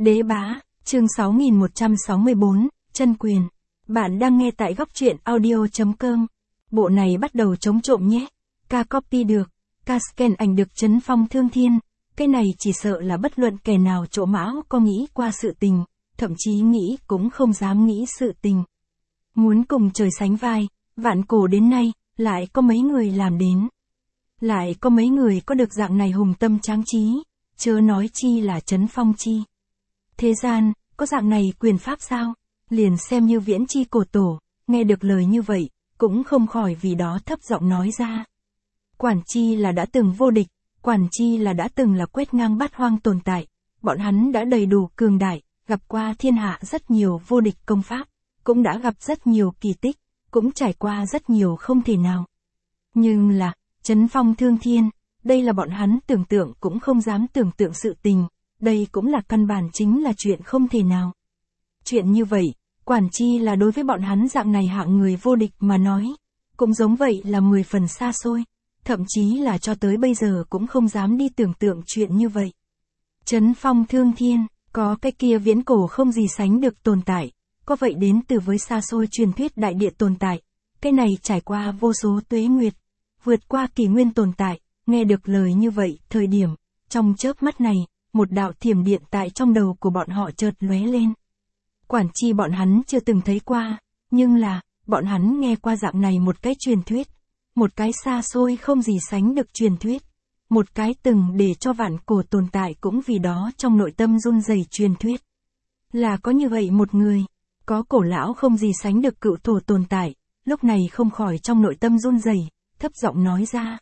Đế bá, chương 6164, chân quyền. Bạn đang nghe tại góc truyện audio.com. Bộ này bắt đầu chống trộm nhé. Ca copy được, ca scan ảnh được Trấn Phong Thương Thiên. Cái này chỉ sợ là bất luận kẻ nào trộm mão có nghĩ qua sự tình, thậm chí nghĩ cũng không dám nghĩ sự tình. Muốn cùng trời sánh vai, vạn cổ đến nay, lại có mấy người làm đến. Lại có mấy người có được dạng này hùng tâm tráng trí, chớ nói chi là Trấn Phong chi. Thế gian, có dạng này quyền pháp sao? Liền xem như Viễn Chi cổ tổ, nghe được lời như vậy, cũng không khỏi vì đó thấp giọng nói ra. Quản chi là đã từng vô địch, quản chi là đã từng là quét ngang bát hoang tồn tại, bọn hắn đã đầy đủ cường đại, gặp qua thiên hạ rất nhiều vô địch công pháp, cũng đã gặp rất nhiều kỳ tích, cũng trải qua rất nhiều không thể nào. Nhưng là, Trấn Phong Thương Thiên, đây là bọn hắn tưởng tượng cũng không dám tưởng tượng sự tình, đây cũng là căn bản chính là chuyện không thể nào. Chuyện như vậy, quản chi là đối với bọn hắn dạng này hạng người vô địch mà nói, cũng giống vậy là 10 phần xa xôi, thậm chí là cho tới bây giờ cũng không dám đi tưởng tượng chuyện như vậy. Trấn Phong Thương Thiên, có cái kia viễn cổ không gì sánh được tồn tại, có vậy đến từ với xa xôi truyền thuyết đại địa tồn tại, cái này trải qua vô số tuế nguyệt, vượt qua kỷ nguyên tồn tại, nghe được lời như vậy, thời điểm, trong chớp mắt này, một đạo thiểm điện tại trong đầu của bọn họ chợt lóe lên. Quản chi bọn hắn chưa từng thấy qua, nhưng là, bọn hắn nghe qua dạng này một cái truyền thuyết, một cái xa xôi không gì sánh được truyền thuyết, một cái từng để cho vạn cổ tồn tại cũng vì đó trong nội tâm run rẩy truyền thuyết. Là có như vậy một người, có cổ lão không gì sánh được cựu thổ tồn tại, lúc này không khỏi trong nội tâm run rẩy, thấp giọng nói ra.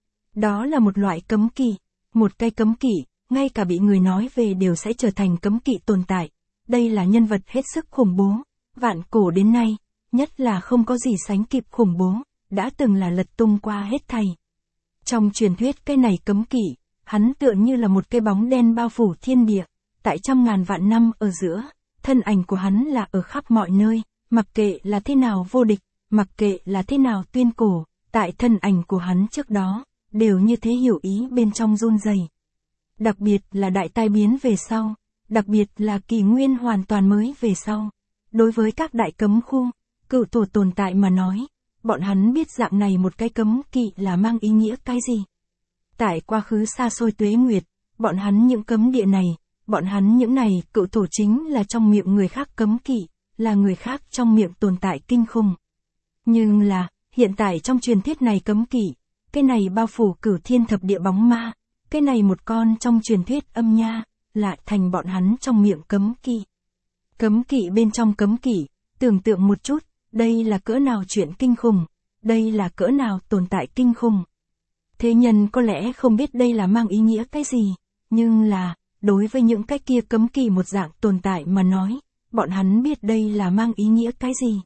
Đó là một loại cấm kỵ, một cái cấm kỵ, ngay cả bị người nói về đều sẽ trở thành cấm kỵ tồn tại. Đây là nhân vật hết sức khủng bố, vạn cổ đến nay, nhất là không có gì sánh kịp khủng bố, đã từng là lật tung qua hết thảy. Trong truyền thuyết cái này cấm kỵ, hắn tựa như là một cái bóng đen bao phủ thiên địa, tại trăm ngàn vạn năm ở giữa, thân ảnh của hắn là ở khắp mọi nơi, mặc kệ là thế nào vô địch, mặc kệ là thế nào tuyên cổ, tại thân ảnh của hắn trước đó, đều như thế hiểu ý bên trong run rẩy. Đặc biệt là đại tai biến về sau, đặc biệt là kỷ nguyên hoàn toàn mới về sau. Đối với các đại cấm khu, cựu thổ tồn tại mà nói, bọn hắn biết dạng này một cái cấm kỵ là mang ý nghĩa cái gì. Tại quá khứ xa xôi tuế nguyệt, bọn hắn những cấm địa này, bọn hắn những này cựu thổ chính là trong miệng người khác cấm kỵ, là người khác trong miệng tồn tại kinh khủng. Nhưng là, hiện tại trong truyền thuyết này cấm kỵ, cái này bao phủ cửu thiên thập địa bóng ma, cái này một con trong truyền thuyết âm nha, lại thành bọn hắn trong miệng cấm kỵ. Cấm kỵ bên trong cấm kỵ, tưởng tượng một chút, đây là cỡ nào chuyện kinh khủng, đây là cỡ nào tồn tại kinh khủng. Thế nhân có lẽ không biết đây là mang ý nghĩa cái gì, nhưng là, đối với những cái kia cấm kỵ một dạng tồn tại mà nói, bọn hắn biết đây là mang ý nghĩa cái gì.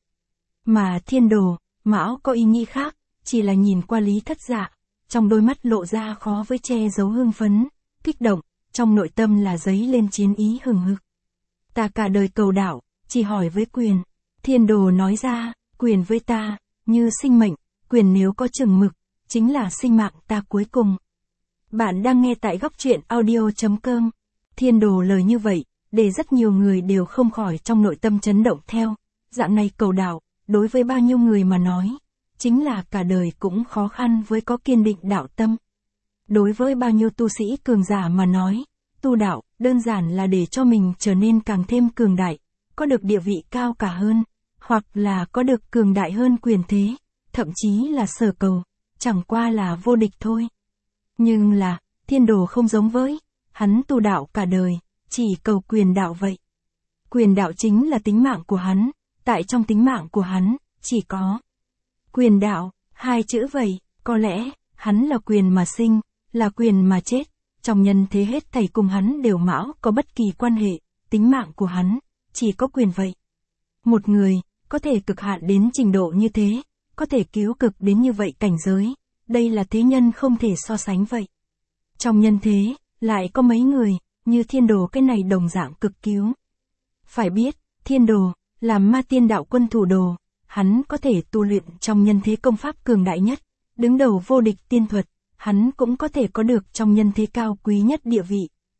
Mà thiên đồ, mão có ý nghĩ khác, chỉ là nhìn qua Lý Thất Dạ, trong đôi mắt lộ ra khó với che giấu hưng phấn, kích động, trong nội tâm là dấy lên chiến ý hừng hực. Ta cả đời cầu đạo, chỉ hỏi với quyền. Thiên đồ nói ra, quyền với ta, như sinh mệnh, quyền nếu có chừng mực, chính là sinh mạng ta cuối cùng. Bạn đang nghe tại góc truyện audio.com. Thiên đồ lời như vậy, để rất nhiều người đều không khỏi trong nội tâm chấn động theo. Dạng này cầu đạo, đối với bao nhiêu người mà nói, chính là cả đời cũng khó khăn với có kiên định đạo tâm. Đối với bao nhiêu tu sĩ cường giả mà nói, tu đạo, đơn giản là để cho mình trở nên càng thêm cường đại, có được địa vị cao cả hơn, hoặc là có được cường đại hơn quyền thế, thậm chí là sở cầu, chẳng qua là vô địch thôi. Nhưng là, thiên đồ không giống với, hắn tu đạo cả đời, chỉ cầu quyền đạo vậy. Quyền đạo chính là tính mạng của hắn, tại trong tính mạng của hắn, chỉ có quyền đạo, hai chữ vậy, có lẽ, hắn là quyền mà sinh, là quyền mà chết, trong nhân thế hết thảy cùng hắn đều mão có bất kỳ quan hệ, tính mạng của hắn, chỉ có quyền vậy. Một người, có thể cực hạn đến trình độ như thế, có thể cứu cực đến như vậy cảnh giới, đây là thế nhân không thể so sánh vậy. Trong nhân thế, lại có mấy người, như thiên đồ cái này đồng dạng cực cứu. Phải biết, thiên đồ, làm ma tiên đạo quân thủ đồ, hắn có thể tu luyện trong nhân thế công pháp cường đại nhất, đứng đầu vô địch tiên thuật, hắn cũng có thể có được trong nhân thế cao quý nhất địa vị,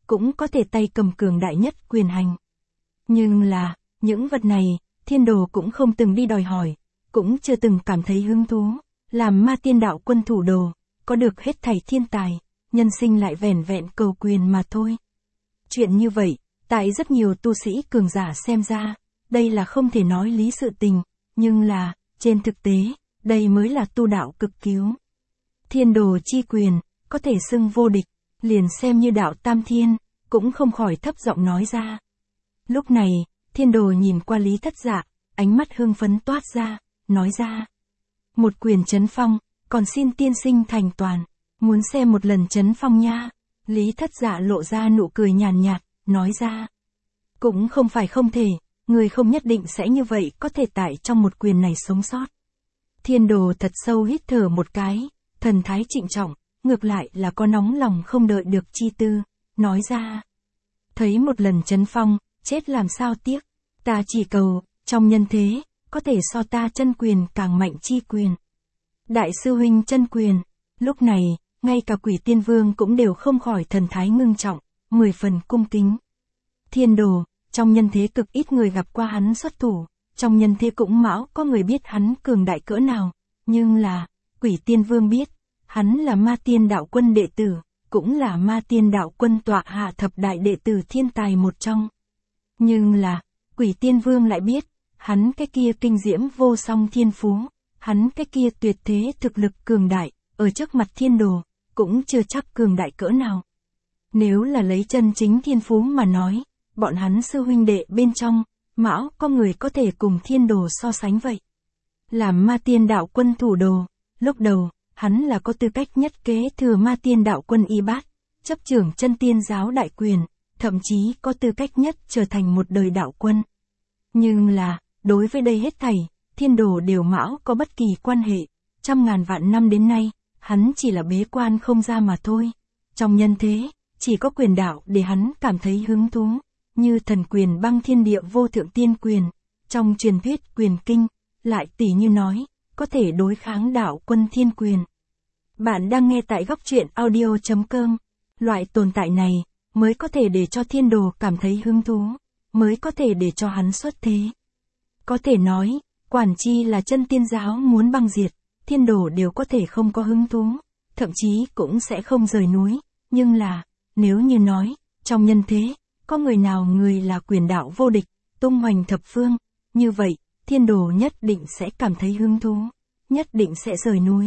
cũng có thể tay cầm cường đại nhất quyền hành. Nhưng là, những vật này, Thiên Đồ cũng không từng đi đòi hỏi, cũng chưa từng cảm thấy hứng thú, làm Ma Tiên Đạo Quân thủ đồ, có được hết thảy thiên tài, nhân sinh lại vẻn vẹn cầu quyền mà thôi. Chuyện như vậy, tại rất nhiều tu sĩ cường giả xem ra, đây là không thể nói lý sự tình, nhưng là, trên thực tế, đây mới là tu đạo cực cứu. Thiên Đồ chi quyền, có thể xưng vô địch, liền xem như đạo Tam Thiên, cũng không khỏi thấp giọng nói ra. Lúc này, Thiên Đồ nhìn qua Lý Thất Dạ, ánh mắt hưng phấn toát ra, nói ra. Một quyền chấn phong, còn xin tiên sinh thành toàn, muốn xem một lần chấn phong nha. Lý Thất Dạ lộ ra nụ cười nhàn nhạt, nói ra. Cũng không phải không thể, người không nhất định sẽ như vậy có thể tại trong một quyền này sống sót. Thiên Đồ thật sâu hít thở một cái, thần thái trịnh trọng, ngược lại là có nóng lòng không đợi được chi tư, nói ra. Thấy một lần chấn phong, chết làm sao tiếc, ta chỉ cầu, trong nhân thế, có thể so ta chân quyền càng mạnh chi quyền. Đại sư huynh chân quyền, lúc này, ngay cả Quỷ Tiên Vương cũng đều không khỏi thần thái ngưng trọng, 10 phần cung kính. Thiên Đồ, trong nhân thế cực ít người gặp qua hắn xuất thủ, trong nhân thế cũng mão có người biết hắn cường đại cỡ nào, nhưng là, Quỷ Tiên Vương biết, hắn là Ma Tiên Đạo Quân đệ tử, cũng là Ma Tiên Đạo Quân tọa hạ thập đại đệ tử thiên tài một trong. Nhưng là, Quỷ Tiên Vương lại biết, hắn cái kia kinh diễm vô song thiên phú, hắn cái kia tuyệt thế thực lực cường đại, ở trước mặt Thiên Đồ, cũng chưa chắc cường đại cỡ nào. Nếu là lấy chân chính thiên phú mà nói, bọn hắn sư huynh đệ bên trong, mão có người có thể cùng Thiên Đồ so sánh vậy. Làm Ma Tiên Đạo Quân thủ đồ, lúc đầu, hắn là có tư cách nhất kế thừa Ma Tiên Đạo Quân y bát, chấp trưởng chân tiên giáo đại quyền, thậm chí có tư cách nhất trở thành một đời đạo quân. Nhưng là, đối với đây hết thảy, Thiên Đồ đều mão có bất kỳ quan hệ, trăm ngàn vạn năm đến nay, hắn chỉ là bế quan không ra mà thôi. Trong nhân thế, chỉ có quyền đạo để hắn cảm thấy hứng thú, như thần quyền băng thiên địa vô thượng tiên quyền, trong truyền thuyết quyền kinh, lại tỉ như nói, có thể đối kháng đạo quân thiên quyền. Bạn đang nghe tại góc truyện audio.com, loại tồn tại này, mới có thể để cho Thiên Đồ cảm thấy hứng thú, mới có thể để cho hắn xuất thế. Có thể nói, quản chi là chân tiên giáo muốn băng diệt, Thiên Đồ đều có thể không có hứng thú, thậm chí cũng sẽ không rời núi, nhưng là, nếu như nói, trong nhân thế, có người nào người là quyền đạo vô địch, tung hoành thập phương, như vậy, Thiên Đồ nhất định sẽ cảm thấy hứng thú, nhất định sẽ rời núi.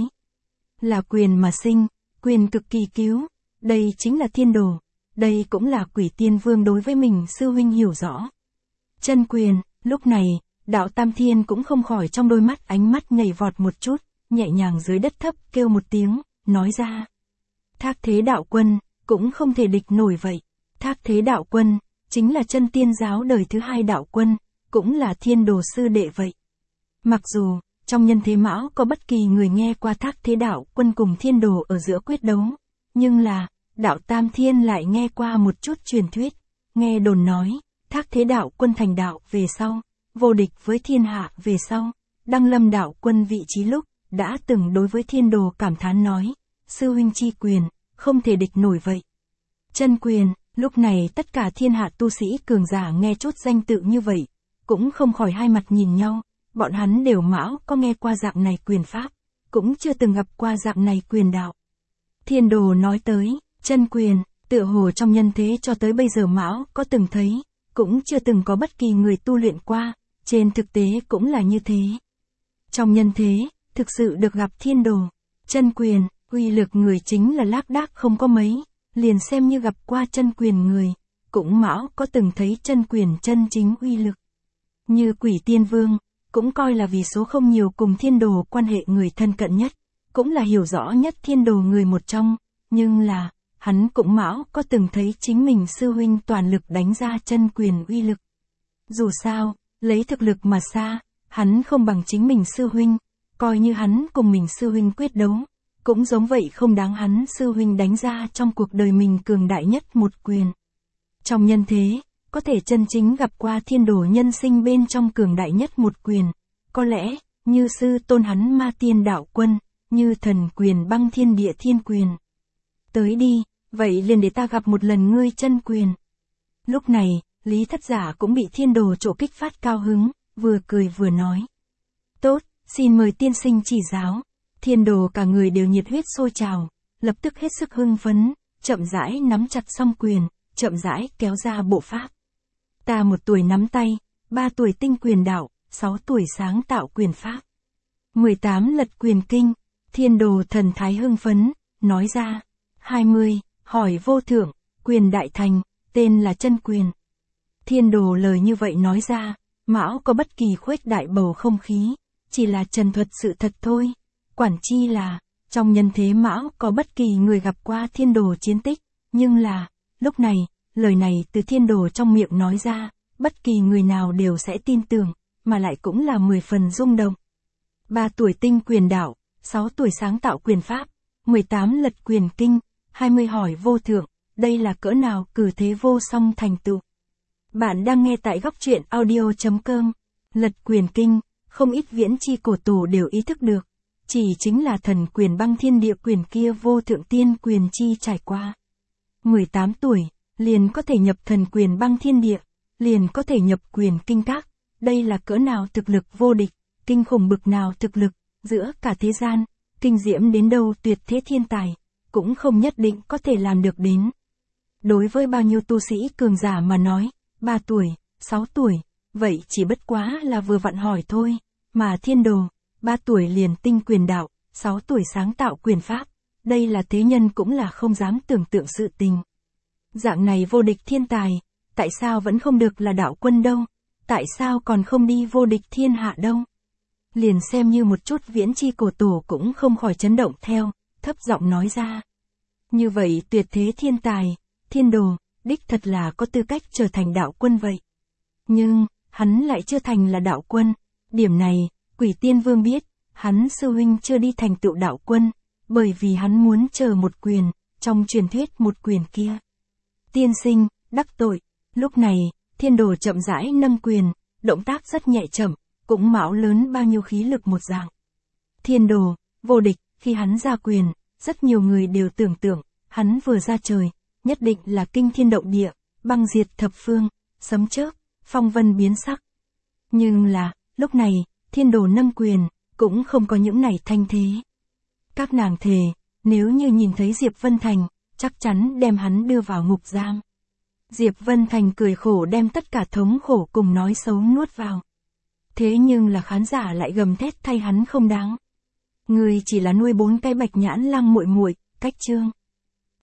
Là quyền mà sinh, quyền cực kỳ cứu, đây chính là Thiên Đồ, đây cũng là Quỷ Tiên Vương đối với mình sư huynh hiểu rõ. Chân quyền, lúc này, đạo Tam Thiên cũng không khỏi trong đôi mắt ánh mắt nhảy vọt một chút, nhẹ nhàng dưới đất thấp kêu một tiếng, nói ra. Thác Thế Đạo Quân, cũng không thể địch nổi vậy. Thác Thế Đạo Quân, chính là chân tiên giáo đời thứ hai đạo quân, cũng là Thiên Đồ sư đệ vậy. Mặc dù, trong nhân thế mão có bất kỳ người nghe qua Thác Thế Đạo Quân cùng Thiên Đồ ở giữa quyết đấu, nhưng là, đạo Tam Thiên lại nghe qua một chút truyền thuyết, nghe đồn nói, Thác Thế Đạo Quân thành đạo về sau, vô địch với thiên hạ về sau, đăng lâm đạo quân vị trí lúc, đã từng đối với Thiên Đồ cảm thán nói, sư huynh chi quyền, không thể địch nổi vậy. Chân quyền, lúc này tất cả thiên hạ tu sĩ cường giả nghe chút danh tự như vậy, cũng không khỏi hai mặt nhìn nhau, bọn hắn đều mão có nghe qua dạng này quyền pháp, cũng chưa từng gặp qua dạng này quyền đạo. Thiên Đồ nói tới, chân quyền, tựa hồ trong nhân thế cho tới bây giờ mão có từng thấy, cũng chưa từng có bất kỳ người tu luyện qua, trên thực tế cũng là như thế. Trong nhân thế, thực sự được gặp Thiên Đồ, chân quyền, uy lực người chính là lác đác không có mấy, liền xem như gặp qua chân quyền người, cũng mão có từng thấy chân quyền chân chính uy lực. Như Quỷ Tiên Vương, cũng coi là vì số không nhiều cùng Thiên Đồ quan hệ người thân cận nhất, cũng là hiểu rõ nhất Thiên Đồ người một trong, nhưng là, hắn cũng mão có từng thấy chính mình sư huynh toàn lực đánh ra chân quyền uy lực. Dù sao, lấy thực lực mà xa, hắn không bằng chính mình sư huynh, coi như hắn cùng mình sư huynh quyết đấu, cũng giống vậy không đáng hắn sư huynh đánh ra trong cuộc đời mình cường đại nhất một quyền. Trong nhân thế, có thể chân chính gặp qua Thiên Đồ nhân sinh bên trong cường đại nhất một quyền, có lẽ, như sư tôn hắn Ma Tiên Đạo Quân, như thần quyền băng thiên địa thiên quyền. Tới đi, vậy liền để ta gặp một lần ngươi chân quyền. Lúc này, Lý Thất Giả cũng bị Thiên Đồ trổ kích phát cao hứng, vừa cười vừa nói. Tốt, xin mời tiên sinh chỉ giáo. Thiên Đồ cả người đều nhiệt huyết sôi trào, lập tức hết sức hưng phấn, chậm rãi nắm chặt song quyền, chậm rãi kéo ra bộ pháp. Ta 1 tuổi nắm tay, 3 tuổi tinh quyền đạo, 6 tuổi sáng tạo quyền pháp. 18 lật quyền kinh, Thiên Đồ thần thái hưng phấn, nói ra. 20, hỏi vô thượng, quyền đại thành, tên là chân quyền. Thiên Đồ lời như vậy nói ra, Mão có bất kỳ khuếch đại bầu không khí, chỉ là trần thuật sự thật thôi. Quản chi là, trong nhân thế Mão có bất kỳ người gặp qua Thiên Đồ chiến tích, nhưng là, lúc này, lời này từ Thiên Đồ trong miệng nói ra, bất kỳ người nào đều sẽ tin tưởng, mà lại cũng là 10 phần rung động. 3 tuổi tinh quyền đạo, 6 tuổi sáng tạo quyền pháp, 18 lật quyền kinh, 20 hỏi vô thượng, đây là cỡ nào cử thế vô song thành tựu. Bạn đang nghe tại góc truyện audio.com. Lật quyền kinh, không ít viễn chi cổ tổ đều ý thức được, chỉ chính là thần quyền băng thiên địa quyền kia vô thượng tiên quyền chi trải qua. 18 tuổi, liền có thể nhập thần quyền băng thiên địa, liền có thể nhập quyền kinh các, đây là cỡ nào thực lực vô địch, kinh khủng bực nào thực lực, giữa cả thế gian, kinh diễm đến đâu tuyệt thế thiên tài, cũng không nhất định có thể làm được đến. Đối với bao nhiêu tu sĩ cường giả mà nói, 3 tuổi, 6 tuổi, vậy chỉ bất quá là vừa vặn hỏi thôi, mà Thiên Đồ, 3 tuổi liền tinh quyền đạo, 6 tuổi sáng tạo quyền pháp, đây là thế nhân cũng là không dám tưởng tượng sự tình. Dạng này vô địch thiên tài, tại sao vẫn không được là đạo quân đâu, tại sao còn không đi vô địch thiên hạ đâu. Liền xem như một chút viễn chi cổ tổ cũng không khỏi chấn động theo, thấp giọng nói ra. Như vậy tuyệt thế thiên tài, Thiên Đồ, đích thật là có tư cách trở thành đạo quân vậy. Nhưng, hắn lại chưa thành là đạo quân, điểm này, Quỷ Tiên Vương biết, hắn sư huynh chưa đi thành tựu đạo quân, bởi vì hắn muốn chờ một quyền, trong truyền thuyết một quyền kia. Tiên sinh, đắc tội, lúc này, Thiên Đồ chậm rãi nâng quyền, động tác rất nhẹ chậm, cũng mão lớn bao nhiêu khí lực một dạng. Thiên Đồ, vô địch, khi hắn ra quyền, rất nhiều người đều tưởng tượng, hắn vừa ra trời, nhất định là kinh thiên động địa, băng diệt thập phương, sấm chớp, phong vân biến sắc. Nhưng là, lúc này, Thiên Đồ nâng quyền, cũng không có những này thanh thế. Các nàng thề, nếu như nhìn thấy Diệp Vân Thành, chắc chắn đem hắn đưa vào ngục giam. Diệp Vân Thành cười khổ đem tất cả thống khổ cùng nói xấu nuốt vào. Thế nhưng là khán giả lại gầm thét thay hắn không đáng. Người chỉ là nuôi 4 cái bạch nhãn lang muội muội, cách chương.